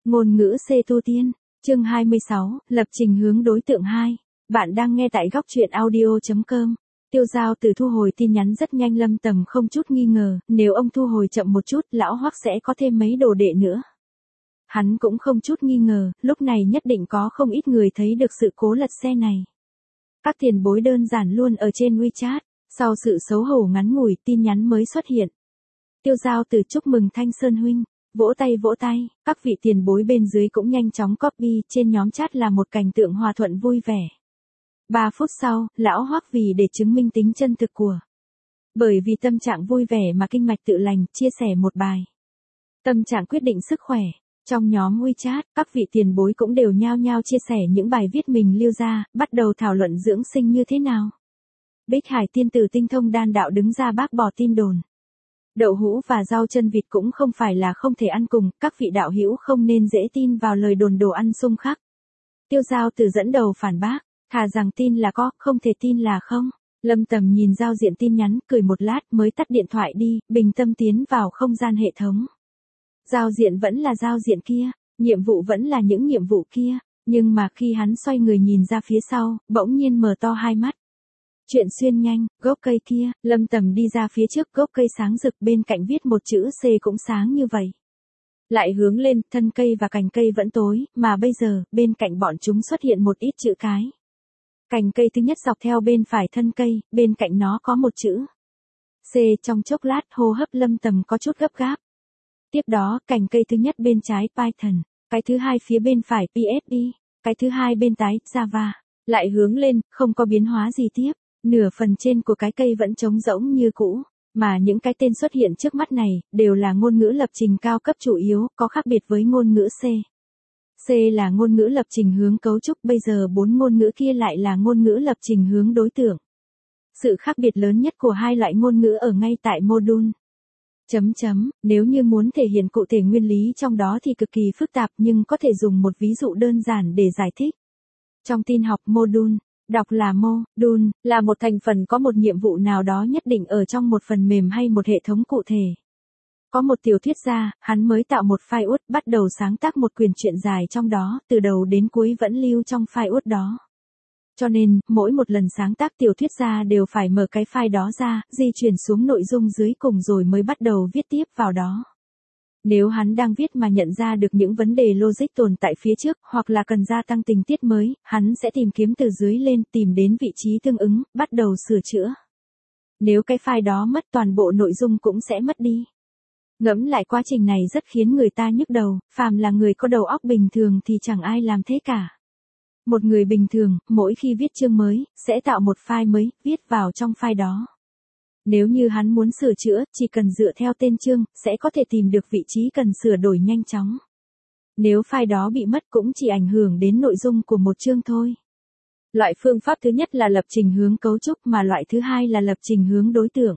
Ngôn ngữ C tu tiên, chương 26, lập trình hướng đối tượng 2. Bạn đang nghe tại góc truyện audio.com. Tiêu Giao Tử thu hồi tin nhắn rất nhanh. Lâm Tầm không chút nghi ngờ, nếu ông thu hồi chậm một chút, lão Hoắc sẽ có thêm mấy đồ đệ nữa. Hắn cũng không chút nghi ngờ, lúc này nhất định có không ít người thấy được sự cố lật xe này. Các tiền bối đơn giản luôn ở trên WeChat, sau sự xấu hổ ngắn ngủi, tin nhắn mới xuất hiện. Tiêu Giao Tử chúc mừng Thanh Sơn huynh. Vỗ tay, các vị tiền bối bên dưới cũng nhanh chóng copy, trên nhóm chat là một cảnh tượng hòa thuận vui vẻ. 3 phút sau, lão Hoắc vì để chứng minh tính chân thực của. Bởi vì tâm trạng vui vẻ mà kinh mạch tự lành, chia sẻ một bài. Tâm trạng quyết định sức khỏe. Trong nhóm WeChat, các vị tiền bối cũng đều nhao nhao chia sẻ những bài viết mình lưu ra, bắt đầu thảo luận dưỡng sinh như thế nào. Bích Hải tiên tử tinh thông đan đạo đứng ra bác bỏ tin đồn. Đậu hũ và rau chân vịt cũng không phải là không thể ăn cùng, các vị đạo hữu không nên dễ tin vào lời đồn đồ ăn xung khắc. Tiêu Giao Tử dẫn đầu phản bác, thà rằng tin là có, không thể tin là không. Lâm Tầm nhìn giao diện tin nhắn, cười một lát mới tắt điện thoại đi, bình tâm tiến vào không gian hệ thống. Giao diện vẫn là giao diện kia, nhiệm vụ vẫn là những nhiệm vụ kia, nhưng mà khi hắn xoay người nhìn ra phía sau, bỗng nhiên mở to hai mắt. Chuyện xuyên nhanh, gốc cây kia, Lâm Tầm đi ra phía trước, gốc cây sáng rực, bên cạnh viết một chữ C cũng sáng như vậy. Lại hướng lên, thân cây và cành cây vẫn tối, mà bây giờ, bên cạnh bọn chúng xuất hiện một ít chữ cái. Cành cây thứ nhất dọc theo bên phải thân cây, bên cạnh nó có một chữ C. Trong chốc lát, hô hấp Lâm Tầm có chút gấp gáp. Tiếp đó, cành cây thứ nhất bên trái Python, cái thứ hai phía bên phải PHP, cái thứ hai bên trái Java. Lại hướng lên, không có biến hóa gì tiếp. Nửa phần trên của cái cây vẫn trống rỗng như cũ, mà những cái tên xuất hiện trước mắt này, đều là ngôn ngữ lập trình cao cấp chủ yếu, có khác biệt với ngôn ngữ C. C là ngôn ngữ lập trình hướng cấu trúc, bây giờ 4 ngôn ngữ kia lại là ngôn ngữ lập trình hướng đối tượng. Sự khác biệt lớn nhất của hai loại ngôn ngữ ở ngay tại module. Nếu như muốn thể hiện cụ thể nguyên lý trong đó thì cực kỳ phức tạp, nhưng có thể dùng một ví dụ đơn giản để giải thích. Trong tin học module, đọc là module, là một thành phần có một nhiệm vụ nào đó nhất định ở trong một phần mềm hay một hệ thống cụ thể. Có một tiểu thuyết gia, hắn mới tạo một file Word, bắt đầu sáng tác một quyển truyện dài trong đó, từ đầu đến cuối vẫn lưu trong file Word đó. Cho nên, mỗi một lần sáng tác tiểu thuyết gia đều phải mở cái file đó ra, di chuyển xuống nội dung dưới cùng rồi mới bắt đầu viết tiếp vào đó. Nếu hắn đang viết mà nhận ra được những vấn đề logic tồn tại phía trước, hoặc là cần gia tăng tình tiết mới, hắn sẽ tìm kiếm từ dưới lên, tìm đến vị trí tương ứng, bắt đầu sửa chữa. Nếu cái file đó mất, toàn bộ nội dung cũng sẽ mất đi. Ngẫm lại quá trình này rất khiến người ta nhức đầu, phàm là người có đầu óc bình thường thì chẳng ai làm thế cả. Một người bình thường, mỗi khi viết chương mới, sẽ tạo một file mới, viết vào trong file đó. Nếu như hắn muốn sửa chữa, chỉ cần dựa theo tên chương, sẽ có thể tìm được vị trí cần sửa đổi nhanh chóng. Nếu file đó bị mất cũng chỉ ảnh hưởng đến nội dung của một chương thôi. Loại phương pháp thứ nhất là lập trình hướng cấu trúc, mà loại thứ hai là lập trình hướng đối tượng.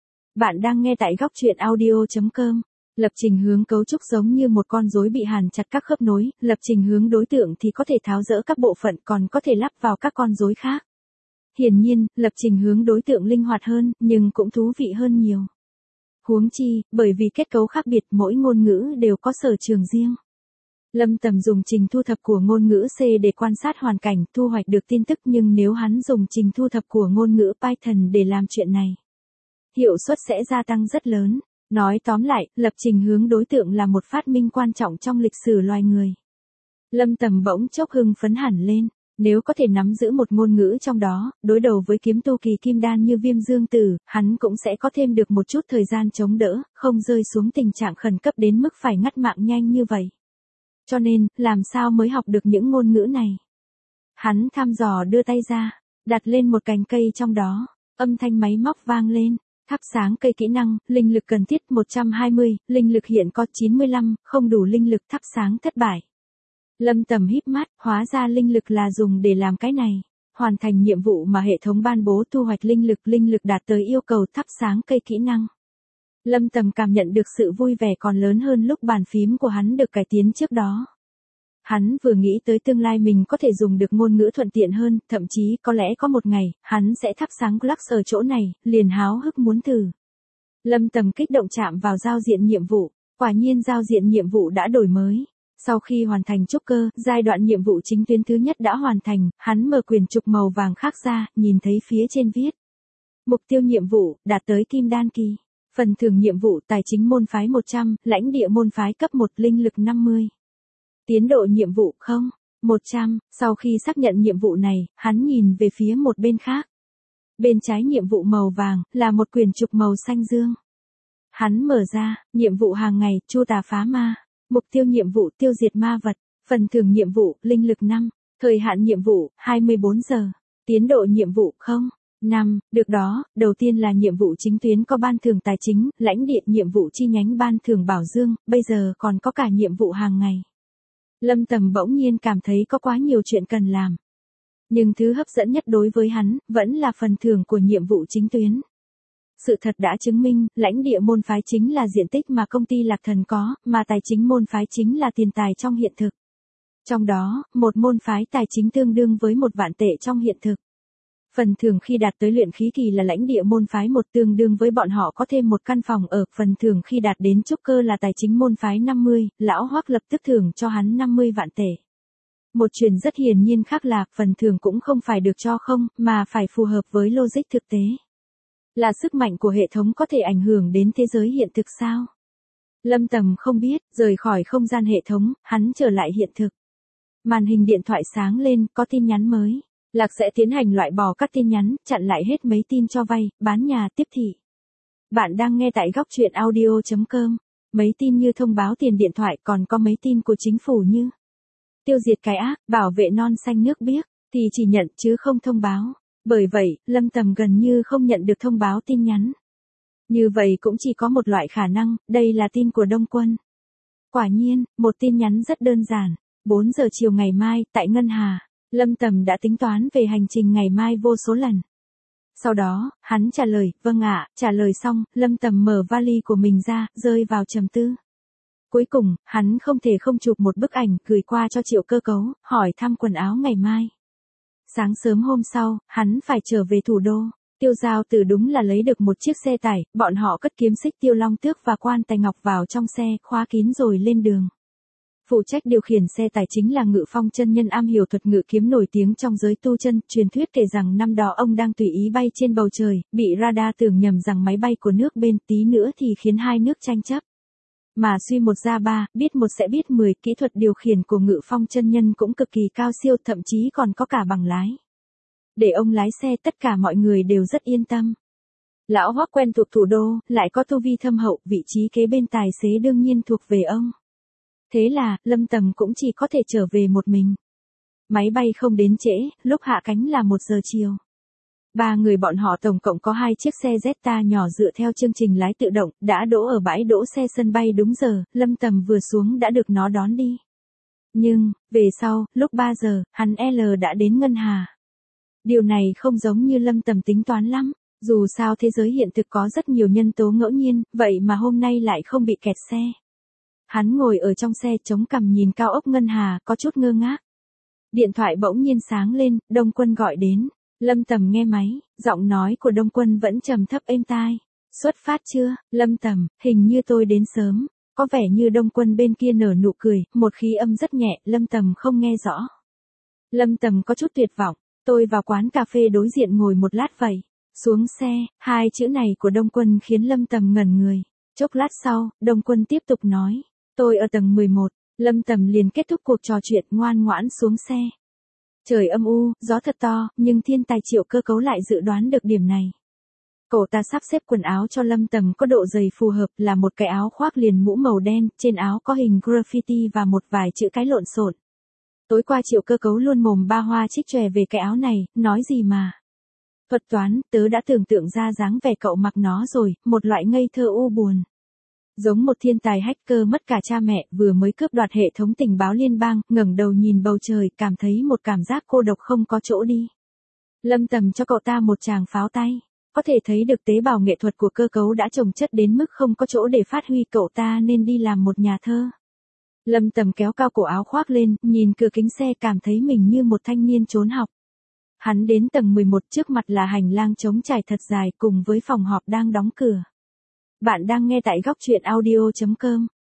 Bạn đang nghe tại góc truyện audio.com. Lập trình hướng cấu trúc giống như một con rối bị hàn chặt các khớp nối, lập trình hướng đối tượng thì có thể tháo dỡ các bộ phận, còn có thể lắp vào các con rối khác. Hiển nhiên, lập trình hướng đối tượng linh hoạt hơn, nhưng cũng thú vị hơn nhiều. Huống chi, bởi vì kết cấu khác biệt, mỗi ngôn ngữ đều có sở trường riêng. Lâm Tầm dùng trình thu thập của ngôn ngữ C để quan sát hoàn cảnh, thu hoạch được tin tức, nhưng nếu hắn dùng trình thu thập của ngôn ngữ Python để làm chuyện này, hiệu suất sẽ gia tăng rất lớn. Nói tóm lại, lập trình hướng đối tượng là một phát minh quan trọng trong lịch sử loài người. Lâm Tầm bỗng chốc hưng phấn hẳn lên, nếu có thể nắm giữ một ngôn ngữ trong đó, đối đầu với kiếm tu kỳ kim đan như Viêm Dương Tử, hắn cũng sẽ có thêm được một chút thời gian chống đỡ, không rơi xuống tình trạng khẩn cấp đến mức phải ngắt mạng nhanh như vậy. Cho nên, làm sao mới học được những ngôn ngữ này? Hắn thăm dò đưa tay ra, đặt lên một cành cây trong đó, âm thanh máy móc vang lên. Thắp sáng cây kỹ năng, linh lực cần thiết 120, linh lực hiện có 95, không đủ linh lực, thắp sáng thất bại. Lâm Tầm híp mắt, hóa ra linh lực là dùng để làm cái này. Hoàn thành nhiệm vụ mà hệ thống ban bố, thu hoạch linh lực đạt tới yêu cầu, thắp sáng cây kỹ năng. Lâm Tầm cảm nhận được sự vui vẻ còn lớn hơn lúc bàn phím của hắn được cải tiến trước đó. Hắn vừa nghĩ tới tương lai mình có thể dùng được ngôn ngữ thuận tiện hơn, thậm chí có lẽ có một ngày, hắn sẽ thắp sáng Glux ở chỗ này, liền háo hức muốn thử. Lâm Tầm kích động chạm vào giao diện nhiệm vụ, quả nhiên giao diện nhiệm vụ đã đổi mới. Sau khi hoàn thành trúc cơ, giai đoạn nhiệm vụ chính tuyến thứ nhất đã hoàn thành, hắn mở quyển trục màu vàng khác ra, nhìn thấy phía trên viết. Mục tiêu nhiệm vụ, đạt tới kim đan kỳ. Phần thưởng nhiệm vụ tài chính môn phái 100, lãnh địa môn phái cấp 1 linh lực 50. Tiến độ nhiệm vụ 100, sau khi xác nhận nhiệm vụ này, hắn nhìn về phía một bên khác. Bên trái nhiệm vụ màu vàng, là một quyển trục màu xanh dương. Hắn mở ra, nhiệm vụ hàng ngày, chu tà phá ma. Mục tiêu nhiệm vụ tiêu diệt ma vật. Phần thưởng nhiệm vụ, linh lực 5. Thời hạn nhiệm vụ, 24 giờ. Tiến độ nhiệm vụ 5. Được đó, đầu tiên là nhiệm vụ chính tuyến có ban thưởng tài chính, lãnh địa nhiệm vụ chi nhánh ban thưởng bảo dương, bây giờ còn có cả nhiệm vụ hàng ngày. Lâm Tầm bỗng nhiên cảm thấy có quá nhiều chuyện cần làm. Nhưng thứ hấp dẫn nhất đối với hắn, vẫn là phần thưởng của nhiệm vụ chính tuyến. Sự thật đã chứng minh, lãnh địa môn phái chính là diện tích mà công ty Lạc Thần có, mà tài chính môn phái chính là tiền tài trong hiện thực. Trong đó, một môn phái tài chính tương đương với 1 vạn tệ trong hiện thực. Phần thưởng khi đạt tới luyện khí kỳ là lãnh địa môn phái 1 tương đương với bọn họ có thêm một căn phòng ở, phần thưởng khi đạt đến trúc cơ là tài chính môn phái 50, lão Hoắc lập tức thưởng cho hắn 50 vạn tệ. Một chuyện rất hiển nhiên khác là, phần thưởng cũng không phải được cho không, mà phải phù hợp với logic thực tế. Là sức mạnh của hệ thống có thể ảnh hưởng đến thế giới hiện thực sao? Lâm Tầm không biết, rời khỏi không gian hệ thống, hắn trở lại hiện thực. Màn hình điện thoại sáng lên, có tin nhắn mới. Lạc sẽ tiến hành loại bỏ các tin nhắn, chặn lại hết mấy tin cho vay, bán nhà, tiếp thị. Bạn đang nghe tại góc truyện audio.com. Mấy tin như thông báo tiền điện thoại, còn có mấy tin của chính phủ như tiêu diệt cái ác, bảo vệ non xanh nước biếc, thì chỉ nhận chứ không thông báo. Bởi vậy, Lâm Tầm gần như không nhận được thông báo tin nhắn. Như vậy cũng chỉ có một loại khả năng, đây là tin của Đông Quân. Quả nhiên, một tin nhắn rất đơn giản. 4 giờ chiều ngày mai, tại Ngân Hà, Lâm Tầm đã tính toán về hành trình ngày mai vô số lần. Sau đó, hắn trả lời, vâng ạ, trả lời xong, Lâm Tầm mở vali của mình ra, rơi vào trầm tư. Cuối cùng, hắn không thể không chụp một bức ảnh, gửi qua cho Triệu Cơ Cấu, hỏi thăm quần áo ngày mai. Sáng sớm hôm sau, hắn phải trở về thủ đô. Tiêu Giao Tử đúng là lấy được một chiếc xe tải, bọn họ cất kiếm xích Tiêu Long Tước và Quan Tài Ngọc vào trong xe, khóa kín rồi lên đường. Phụ trách điều khiển xe tải chính là Ngự Phong chân nhân am hiểu thuật ngự kiếm nổi tiếng trong giới tu chân, truyền thuyết kể rằng năm đó ông đang tùy ý bay trên bầu trời, bị radar tưởng nhầm rằng máy bay của nước bên, tí nữa thì khiến hai nước tranh chấp. Mà suy một ra ba, biết một sẽ biết 10, kỹ thuật điều khiển của Ngự Phong chân nhân cũng cực kỳ cao siêu, thậm chí còn có cả bằng lái. Để ông lái xe tất cả mọi người đều rất yên tâm. Lão Hoắc quen thuộc thủ đô, lại có tu vi thâm hậu, vị trí kế bên tài xế đương nhiên thuộc về ông. Thế là, Lâm Tầm cũng chỉ có thể trở về một mình. Máy bay không đến trễ, lúc hạ cánh là 1 giờ chiều. 3 người bọn họ tổng cộng có 2 chiếc xe Zeta nhỏ dựa theo chương trình lái tự động, đã đỗ ở bãi đỗ xe sân bay đúng giờ, Lâm Tầm vừa xuống đã được nó đón đi. Nhưng, về sau, lúc 3 giờ, hắn L đã đến Ngân Hà. Điều này không giống như Lâm Tầm tính toán lắm, dù sao thế giới hiện thực có rất nhiều nhân tố ngẫu nhiên, vậy mà hôm nay lại không bị kẹt xe. Hắn ngồi ở trong xe chống cằm nhìn cao ốc Ngân Hà, có chút ngơ ngác. Điện thoại bỗng nhiên sáng lên, Đông Quân gọi đến. Lâm Tầm nghe máy, giọng nói của Đông Quân vẫn trầm thấp êm tai. Xuất phát chưa, Lâm Tầm, hình như tôi đến sớm. Có vẻ như Đông Quân bên kia nở nụ cười, một khí âm rất nhẹ, Lâm Tầm không nghe rõ. Lâm Tầm có chút tuyệt vọng, tôi vào quán cà phê đối diện ngồi một lát vậy. Xuống xe, 2 chữ này của Đông Quân khiến Lâm Tầm ngẩn người. Chốc lát sau, Đông Quân tiếp tục nói. Tôi ở tầng 11, Lâm Tầm liền kết thúc cuộc trò chuyện, ngoan ngoãn xuống xe. Trời âm u, gió thật to, nhưng thiên tài Triệu Cơ Cấu lại dự đoán được điểm này. Cậu ta sắp xếp quần áo cho Lâm Tầm có độ dày phù hợp, là một cái áo khoác liền mũ màu đen, trên áo có hình graffiti và một vài chữ cái lộn xộn. Tối qua Triệu Cơ Cấu luôn mồm ba hoa trích chòe về cái áo này, nói gì mà. Thuật toán, tớ đã tưởng tượng ra dáng vẻ cậu mặc nó rồi, một loại ngây thơ u buồn. Giống một thiên tài hacker mất cả cha mẹ, vừa mới cướp đoạt hệ thống tình báo liên bang, ngẩng đầu nhìn bầu trời, cảm thấy một cảm giác cô độc không có chỗ đi. Lâm Tầm cho cậu ta một tràng pháo tay. Có thể thấy được tế bào nghệ thuật của Cơ Cấu đã chồng chất đến mức không có chỗ để phát huy, cậu ta nên đi làm một nhà thơ. Lâm Tầm kéo cao cổ áo khoác lên, nhìn cửa kính xe cảm thấy mình như một thanh niên trốn học. Hắn đến tầng 11, trước mặt là hành lang trống trải thật dài cùng với phòng họp đang đóng cửa. Bạn đang nghe tại góc truyện audio.com.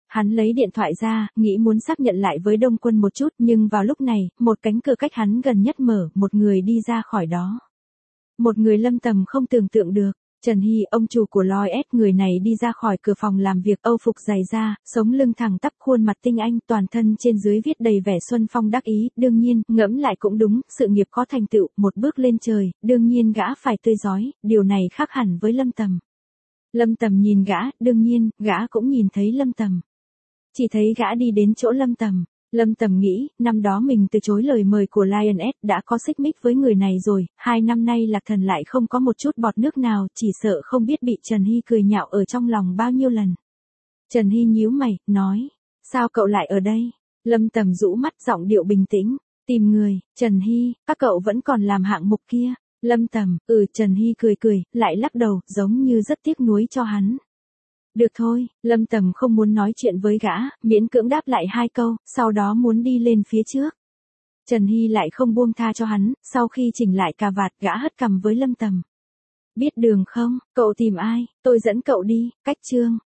Hắn lấy điện thoại ra, nghĩ muốn xác nhận lại với Đông Quân một chút, nhưng vào lúc này, một cánh cửa cách hắn gần nhất mở, một người đi ra khỏi đó. Một người Lâm Tầm không tưởng tượng được. Trần Hy, ông chủ của Lloyd, người này đi ra khỏi cửa phòng làm việc, âu phục dày da, sống lưng thẳng tắp, khuôn mặt tinh anh, toàn thân trên dưới viết đầy vẻ xuân phong đắc ý, đương nhiên, ngẫm lại cũng đúng, sự nghiệp có thành tựu, một bước lên trời, đương nhiên gã phải tươi rói, điều này khác hẳn với Lâm Tầm. Lâm Tầm nhìn gã, đương nhiên, gã cũng nhìn thấy Lâm Tầm. Chỉ thấy gã đi đến chỗ Lâm Tầm. Lâm Tầm nghĩ, năm đó mình từ chối lời mời của Lioness, đã có xích mích với người này rồi, 2 năm nay Lạc Thần lại không có một chút bọt nước nào, chỉ sợ không biết bị Trần Hy cười nhạo ở trong lòng bao nhiêu lần. Trần Hy nhíu mày, nói, sao cậu lại ở đây? Lâm Tầm rũ mắt, giọng điệu bình tĩnh, tìm người. Trần Hy, các cậu vẫn còn làm hạng mục kia. Lâm Tầm, Trần Hy cười cười, lại lắc đầu, giống như rất tiếc nuối cho hắn. Được thôi, Lâm Tầm không muốn nói chuyện với gã, miễn cưỡng đáp lại 2 câu, sau đó muốn đi lên phía trước. Trần Hy lại không buông tha cho hắn, sau khi chỉnh lại cà vạt, gã hất cằm với Lâm Tầm. Biết đường không, cậu tìm ai, tôi dẫn cậu đi, cách Trương.